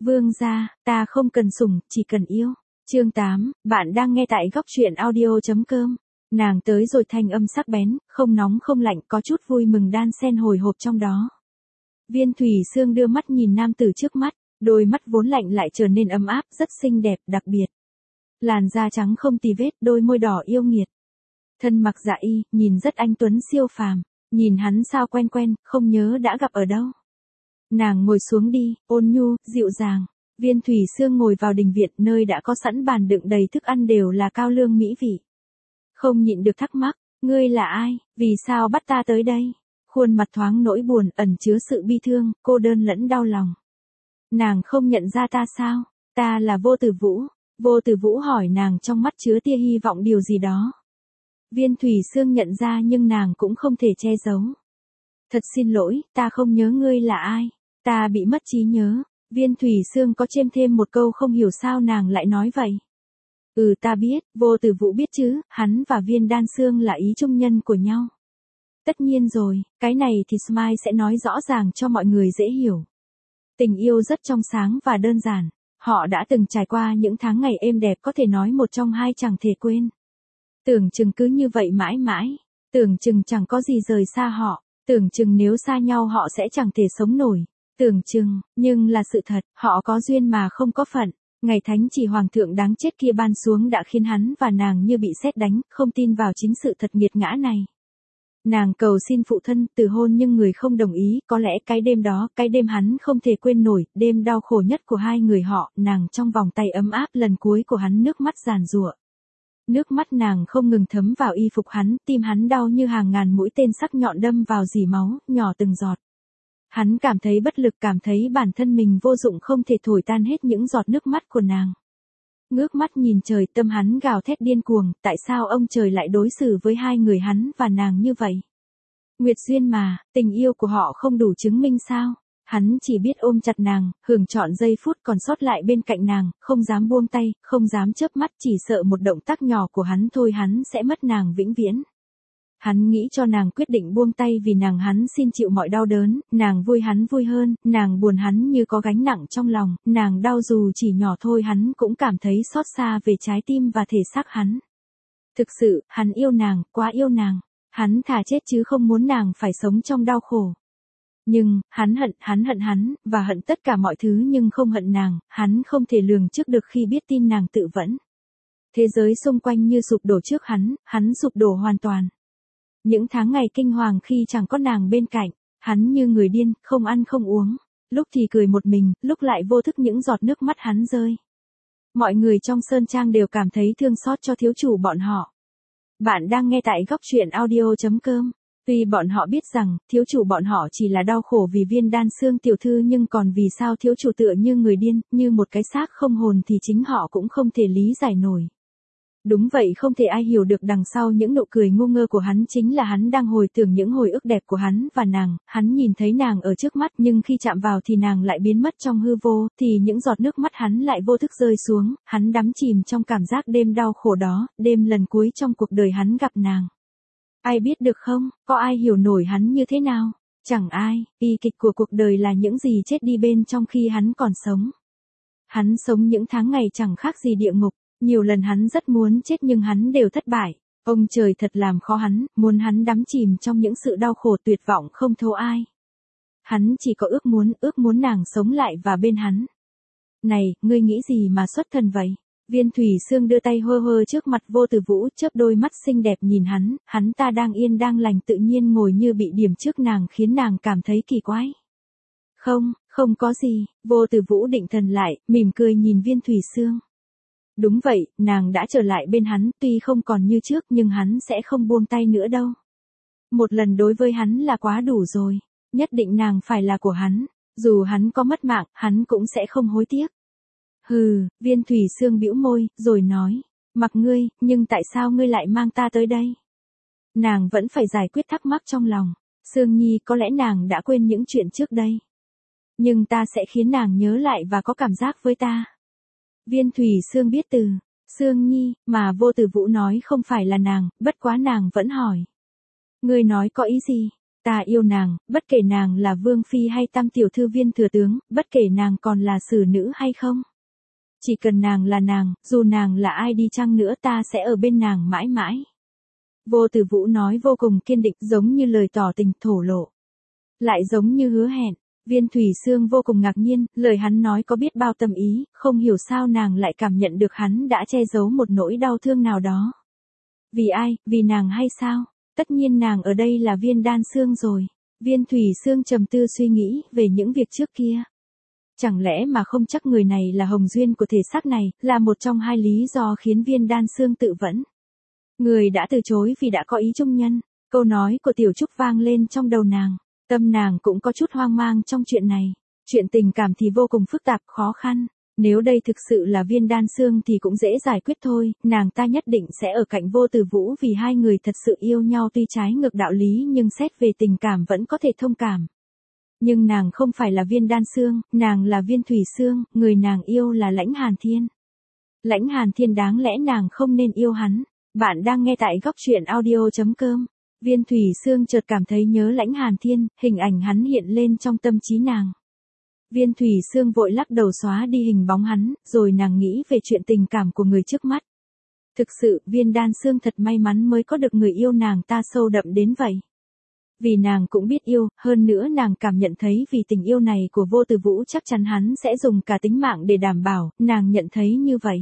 Vương gia, ta không cần sủng, chỉ cần yêu. Chương 8, bạn đang nghe tại góc truyện audio.com. Nàng tới rồi, thanh âm sắc bén, không nóng không lạnh, có chút vui mừng đan xen hồi hộp trong đó. Viên Thủy Sương đưa mắt nhìn nam tử trước mắt, đôi mắt vốn lạnh lại trở nên ấm áp, rất xinh đẹp, đặc biệt. Làn da trắng không tì vết, đôi môi đỏ yêu nghiệt. Thân mặc dạ y, nhìn rất anh tuấn siêu phàm, nhìn hắn sao quen quen, không nhớ đã gặp ở đâu. Nàng ngồi xuống đi, ôn nhu, dịu dàng. Viên Thủy Sương ngồi vào đình viện, nơi đã có sẵn bàn đựng đầy thức ăn đều là cao lương mỹ vị. Không nhịn được thắc mắc, ngươi là ai, vì sao bắt ta tới đây? Khuôn mặt thoáng nỗi buồn, ẩn chứa sự bi thương, cô đơn lẫn đau lòng. Nàng không nhận ra ta sao? Ta là Vô Tử Vũ. Vô Tử Vũ hỏi nàng, trong mắt chứa tia hy vọng điều gì đó. Viên Thủy Sương nhận ra nhưng nàng cũng không thể che giấu. Thật xin lỗi, ta không nhớ ngươi là ai. Ta bị mất trí nhớ. Viên Thủy Sương có chêm thêm một câu, không hiểu sao nàng lại nói vậy. Ta biết, Vô Tử Vũ biết chứ, hắn và Viên Đan Sương là ý trung nhân của nhau. Tất nhiên rồi, cái này thì Smile sẽ nói rõ ràng cho mọi người dễ hiểu. Tình yêu rất trong sáng và đơn giản. Họ đã từng trải qua những tháng ngày êm đẹp, có thể nói một trong hai chẳng thể quên. Tưởng chừng cứ như vậy mãi mãi. Tưởng chừng chẳng có gì rời xa họ. Tưởng chừng nếu xa nhau họ sẽ chẳng thể sống nổi. Tưởng chừng, nhưng là sự thật, họ có duyên mà không có phận. Ngày thánh chỉ hoàng thượng đáng chết kia ban xuống đã khiến hắn và nàng như bị sét đánh, không tin vào chính sự thật nghiệt ngã này. Nàng cầu xin phụ thân từ hôn nhưng người không đồng ý, có lẽ cái đêm đó, cái đêm hắn không thể quên nổi, đêm đau khổ nhất của hai người họ, nàng trong vòng tay ấm áp lần cuối của hắn, nước mắt giàn giụa. Nước mắt nàng không ngừng thấm vào y phục hắn, tim hắn đau như hàng ngàn mũi tên sắc nhọn đâm vào rỉ máu, nhỏ từng giọt. Hắn cảm thấy bất lực, cảm thấy bản thân mình vô dụng, không thể thổi tan hết những giọt nước mắt của nàng. Ngước mắt nhìn trời, tâm hắn gào thét điên cuồng, tại sao ông trời lại đối xử với hai người hắn và nàng như vậy? Nguyệt duyên mà, tình yêu của họ không đủ chứng minh sao? Hắn chỉ biết ôm chặt nàng, hưởng trọn giây phút còn sót lại bên cạnh nàng, không dám buông tay, không dám chớp mắt, chỉ sợ một động tác nhỏ của hắn thôi hắn sẽ mất nàng vĩnh viễn. Hắn nghĩ cho nàng quyết định buông tay vì nàng, hắn xin chịu mọi đau đớn, nàng vui hắn vui hơn, nàng buồn hắn như có gánh nặng trong lòng, nàng đau dù chỉ nhỏ thôi hắn cũng cảm thấy xót xa về trái tim và thể xác hắn. Thực sự, hắn yêu nàng, quá yêu nàng. Hắn thà chết chứ không muốn nàng phải sống trong đau khổ. Nhưng, hắn hận hắn, và hận tất cả mọi thứ nhưng không hận nàng, hắn không thể lường trước được khi biết tin nàng tự vẫn. Thế giới xung quanh như sụp đổ trước hắn sụp đổ hoàn toàn. Những tháng ngày kinh hoàng khi chẳng có nàng bên cạnh, hắn như người điên, không ăn không uống, lúc thì cười một mình, lúc lại vô thức những giọt nước mắt hắn rơi. Mọi người trong sơn trang đều cảm thấy thương xót cho thiếu chủ bọn họ. Bạn đang nghe tại góc truyện audio.com. Tuy bọn họ biết rằng, thiếu chủ bọn họ chỉ là đau khổ vì Viên Đan Sương tiểu thư, nhưng còn vì sao thiếu chủ tựa như người điên, như một cái xác không hồn thì chính họ cũng không thể lý giải nổi. Đúng vậy, không thể ai hiểu được đằng sau những nụ cười ngu ngơ của hắn chính là hắn đang hồi tưởng những hồi ức đẹp của hắn và nàng, hắn nhìn thấy nàng ở trước mắt nhưng khi chạm vào thì nàng lại biến mất trong hư vô, thì những giọt nước mắt hắn lại vô thức rơi xuống, hắn đắm chìm trong cảm giác đêm đau khổ đó, đêm lần cuối trong cuộc đời hắn gặp nàng. Ai biết được không, có ai hiểu nổi hắn như thế nào? Chẳng ai, bi kịch của cuộc đời là những gì chết đi bên trong khi hắn còn sống. Hắn sống những tháng ngày chẳng khác gì địa ngục. Nhiều lần hắn rất muốn chết nhưng hắn đều thất bại. Ông trời thật làm khó hắn, muốn hắn đắm chìm trong những sự đau khổ tuyệt vọng không thấu ai. Hắn chỉ có ước muốn nàng sống lại và bên hắn. Này, ngươi nghĩ gì mà xuất thần vậy? Viên Thủy Sương đưa tay hơ hơ trước mặt Vô Tử Vũ, chớp đôi mắt xinh đẹp nhìn hắn ta đang yên đang lành tự nhiên ngồi như bị điểm trước nàng khiến nàng cảm thấy kỳ quái. Không có gì, Vô Tử Vũ định thần lại, mỉm cười nhìn Viên Thủy Sương. Đúng vậy, nàng đã trở lại bên hắn, tuy không còn như trước nhưng hắn sẽ không buông tay nữa đâu. Một lần đối với hắn là quá đủ rồi, nhất định nàng phải là của hắn, dù hắn có mất mạng, hắn cũng sẽ không hối tiếc. Hừ, Viên Thủy Sương bĩu môi, rồi nói, mặc ngươi, nhưng tại sao ngươi lại mang ta tới đây? Nàng vẫn phải giải quyết thắc mắc trong lòng, Sương Nhi có lẽ nàng đã quên những chuyện trước đây. Nhưng ta sẽ khiến nàng nhớ lại và có cảm giác với ta. Viên Thủy Sương biết từ Sương Nhi mà Vô Tử Vũ nói không phải là nàng, bất quá nàng vẫn hỏi. Ngươi nói có ý gì? Ta yêu nàng, bất kể nàng là vương phi hay tam tiểu thư viên thừa tướng, bất kể nàng còn là xử nữ hay không. Chỉ cần nàng là nàng, dù nàng là ai đi chăng nữa ta sẽ ở bên nàng mãi mãi. Vô Tử Vũ nói vô cùng kiên định, giống như lời tỏ tình thổ lộ. Lại giống như hứa hẹn. Viên Thủy Sương vô cùng ngạc nhiên, lời hắn nói có biết bao tâm ý, không hiểu sao nàng lại cảm nhận được hắn đã che giấu một nỗi đau thương nào đó. Vì ai, vì nàng hay sao? Tất nhiên nàng ở đây là Viên Đan Sương rồi. Viên Thủy Sương trầm tư suy nghĩ về những việc trước kia. Chẳng lẽ mà không chắc người này là hồng duyên của thể xác này, là một trong hai lý do khiến Viên Đan Sương tự vẫn. Người đã từ chối vì đã có ý chung nhân. Câu nói của Tiểu Trúc vang lên trong đầu nàng. Tâm nàng cũng có chút hoang mang trong chuyện này. Chuyện tình cảm thì vô cùng phức tạp, khó khăn. Nếu đây thực sự là Viên Đan Sương thì cũng dễ giải quyết thôi, nàng ta nhất định sẽ ở cạnh Vô Tử Vũ vì hai người thật sự yêu nhau, tuy trái ngược đạo lý nhưng xét về tình cảm vẫn có thể thông cảm. Nhưng nàng không phải là Viên Đan Sương, nàng là Viên Thủy Sương, người nàng yêu là Lãnh Hàn Thiên. Lãnh Hàn Thiên đáng lẽ nàng không nên yêu hắn. Bạn đang nghe tại góc truyện audio.com. Viên Thủy Sương chợt cảm thấy nhớ Lãnh Hàn Thiên, hình ảnh hắn hiện lên trong tâm trí nàng. Viên Thủy Sương vội lắc đầu xóa đi hình bóng hắn, rồi nàng nghĩ về chuyện tình cảm của người trước mắt. Thực sự, Viên Đan Sương thật may mắn mới có được người yêu nàng ta sâu đậm đến vậy. Vì nàng cũng biết yêu, hơn nữa nàng cảm nhận thấy vì tình yêu này của Vô Tử Vũ chắc chắn hắn sẽ dùng cả tính mạng để đảm bảo, nàng nhận thấy như vậy.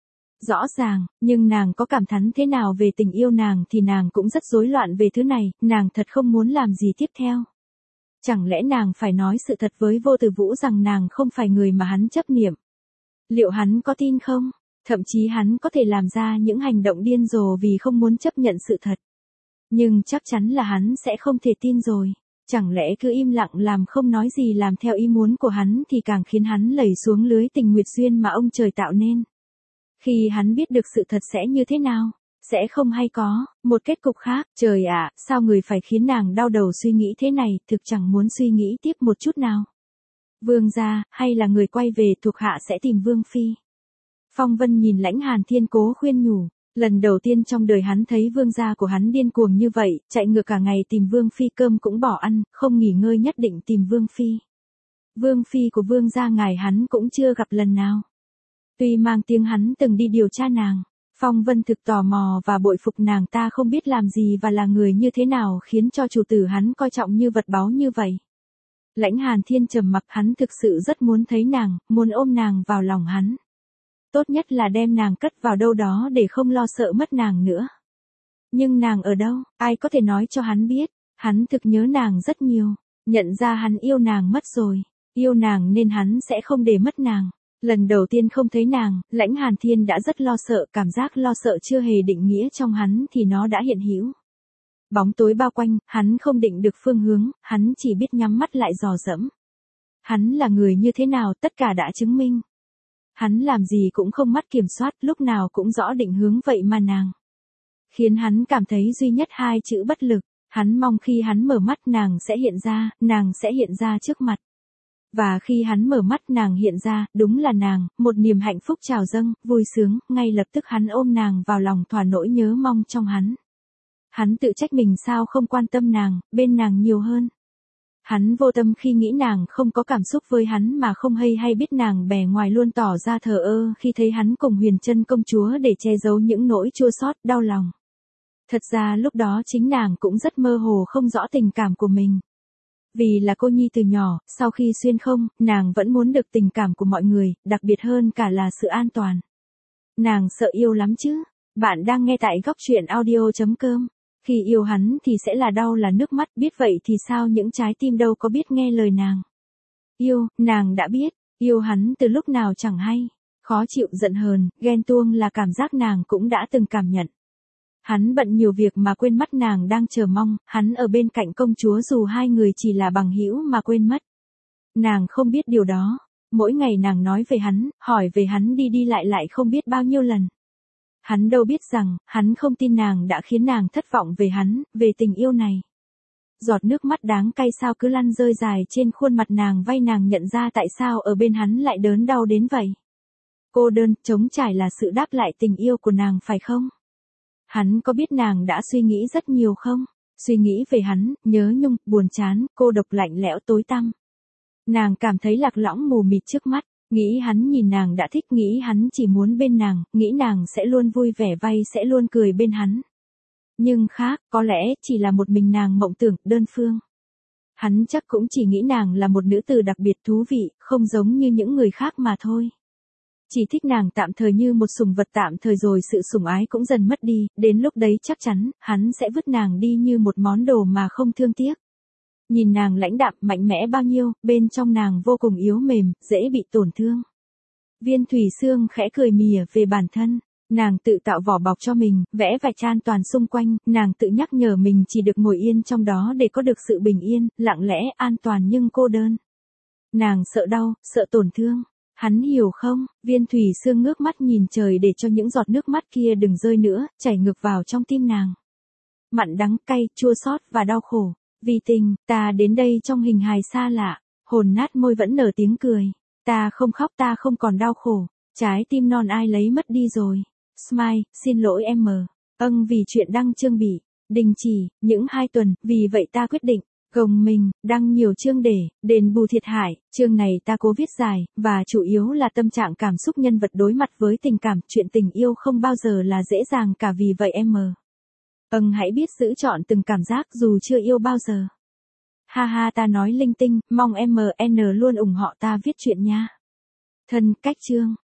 Rõ ràng, nhưng nàng có cảm thán thế nào về tình yêu nàng thì nàng cũng rất rối loạn về thứ này, nàng thật không muốn làm gì tiếp theo. Chẳng lẽ nàng phải nói sự thật với Vô Tử Vũ rằng nàng không phải người mà hắn chấp niệm? Liệu hắn có tin không? Thậm chí hắn có thể làm ra những hành động điên rồ vì không muốn chấp nhận sự thật. Nhưng chắc chắn là hắn sẽ không thể tin rồi. Chẳng lẽ cứ im lặng làm không nói gì làm theo ý muốn của hắn thì càng khiến hắn lầy xuống lưới tình nguyệt duyên mà ông trời tạo nên. Khi hắn biết được sự thật sẽ như thế nào? Sẽ không hay có một kết cục khác. Trời ạ, sao người phải khiến nàng đau đầu suy nghĩ thế này, thực chẳng muốn suy nghĩ tiếp một chút nào. Vương gia, hay là người quay về thuộc hạ sẽ tìm Vương Phi. Phong Vân nhìn Lãnh Hàn Thiên cố khuyên nhủ. Lần đầu tiên trong đời hắn thấy vương gia của hắn điên cuồng như vậy, chạy ngược cả ngày tìm Vương Phi, cơm cũng bỏ ăn, không nghỉ ngơi nhất định tìm Vương Phi. Vương Phi của vương gia ngài hắn cũng chưa gặp lần nào. Tuy mang tiếng hắn từng đi điều tra nàng, Phong Vân thực tò mò và bội phục nàng ta không biết làm gì và là người như thế nào khiến cho chủ tử hắn coi trọng như vật báu như vậy. Lãnh Hàn Thiên trầm mặc, hắn thực sự rất muốn thấy nàng, muốn ôm nàng vào lòng hắn. Tốt nhất là đem nàng cất vào đâu đó để không lo sợ mất nàng nữa. Nhưng nàng ở đâu, ai có thể nói cho hắn biết, hắn thực nhớ nàng rất nhiều, nhận ra hắn yêu nàng mất rồi, yêu nàng nên hắn sẽ không để mất nàng. Lần đầu tiên không thấy nàng, Lãnh Hàn Thiên đã rất lo sợ, cảm giác lo sợ chưa hề định nghĩa trong hắn thì nó đã hiện hữu. Bóng tối bao quanh, hắn không định được phương hướng, hắn chỉ biết nhắm mắt lại dò dẫm. Hắn là người như thế nào tất cả đã chứng minh. Hắn làm gì cũng không mắt kiểm soát, lúc nào cũng rõ định hướng, vậy mà nàng khiến hắn cảm thấy duy nhất hai chữ bất lực. Hắn mong khi hắn mở mắt nàng sẽ hiện ra trước mặt. Và khi hắn mở mắt nàng hiện ra, đúng là nàng, một niềm hạnh phúc trào dâng, vui sướng, ngay lập tức hắn ôm nàng vào lòng thỏa nỗi nhớ mong trong hắn. Hắn tự trách mình sao không quan tâm nàng, bên nàng nhiều hơn. Hắn vô tâm khi nghĩ nàng không có cảm xúc với hắn mà không hay biết nàng bề ngoài luôn tỏ ra thờ ơ khi thấy hắn cùng Huyền Trân công chúa để che giấu những nỗi chua xót, đau lòng. Thật ra lúc đó chính nàng cũng rất mơ hồ không rõ tình cảm của mình. Vì là cô nhi từ nhỏ, sau khi xuyên không, nàng vẫn muốn được tình cảm của mọi người, đặc biệt hơn cả là sự an toàn. Nàng sợ yêu lắm chứ. Bạn đang nghe tại góc truyện audio.com. Khi yêu hắn thì sẽ là đau là nước mắt, biết vậy thì sao những trái tim đâu có biết nghe lời nàng. Yêu, nàng đã biết, yêu hắn từ lúc nào chẳng hay. Khó chịu, giận hờn, ghen tuông là cảm giác nàng cũng đã từng cảm nhận. Hắn bận nhiều việc mà quên mất nàng đang chờ mong, hắn ở bên cạnh công chúa dù hai người chỉ là bằng hữu mà quên mất. Nàng không biết điều đó, mỗi ngày nàng nói về hắn, hỏi về hắn đi lại không biết bao nhiêu lần. Hắn đâu biết rằng, hắn không tin nàng đã khiến nàng thất vọng về hắn, về tình yêu này. Giọt nước mắt đáng cay sao cứ lăn rơi dài trên khuôn mặt nàng, vay nàng nhận ra tại sao ở bên hắn lại đớn đau đến vậy. Cô đơn, trống trải là sự đáp lại tình yêu của nàng phải không? Hắn có biết nàng đã suy nghĩ rất nhiều không? Suy nghĩ về hắn, nhớ nhung, buồn chán, cô độc lạnh lẽo tối tăm. Nàng cảm thấy lạc lõng mù mịt trước mắt, nghĩ hắn nhìn nàng đã thích, nghĩ hắn chỉ muốn bên nàng, nghĩ nàng sẽ luôn vui vẻ vay, sẽ luôn cười bên hắn. Nhưng khác, có lẽ chỉ là một mình nàng mộng tưởng, đơn phương. Hắn chắc cũng chỉ nghĩ nàng là một nữ tử đặc biệt thú vị, không giống như những người khác mà thôi. Chỉ thích nàng tạm thời như một sủng vật tạm thời rồi sự sủng ái cũng dần mất đi, đến lúc đấy chắc chắn, hắn sẽ vứt nàng đi như một món đồ mà không thương tiếc. Nhìn nàng lãnh đạm mạnh mẽ bao nhiêu, bên trong nàng vô cùng yếu mềm, dễ bị tổn thương. Viên Thủy Sương khẽ cười mỉa về bản thân. Nàng tự tạo vỏ bọc cho mình, vẽ vạch an toàn xung quanh, nàng tự nhắc nhở mình chỉ được ngồi yên trong đó để có được sự bình yên, lặng lẽ, an toàn nhưng cô đơn. Nàng sợ đau, sợ tổn thương. Hắn hiểu không? Viên Thủy Sương ngước mắt nhìn trời để cho những giọt nước mắt kia đừng rơi nữa, chảy ngược vào trong tim nàng. Mặn đắng cay, chua xót và đau khổ. Vì tình, ta đến đây trong hình hài xa lạ, hồn nát môi vẫn nở tiếng cười. Ta không khóc, ta không còn đau khổ, trái tim non ai lấy mất đi rồi. Smile, xin lỗi em mờ. Vì chuyện đăng chương bị đình chỉ, những 2 tuần, vì vậy ta quyết định, gồng mình, đăng nhiều chương để đền bù thiệt hại. Chương này ta cố viết dài, và chủ yếu là tâm trạng cảm xúc nhân vật đối mặt với tình cảm, chuyện tình yêu không bao giờ là dễ dàng cả vì vậy em mờ. Hãy biết giữ chọn từng cảm giác dù chưa yêu bao giờ. Ha ha ta nói linh tinh, mong MN luôn ủng hộ ta viết chuyện nha. Thân cách chương.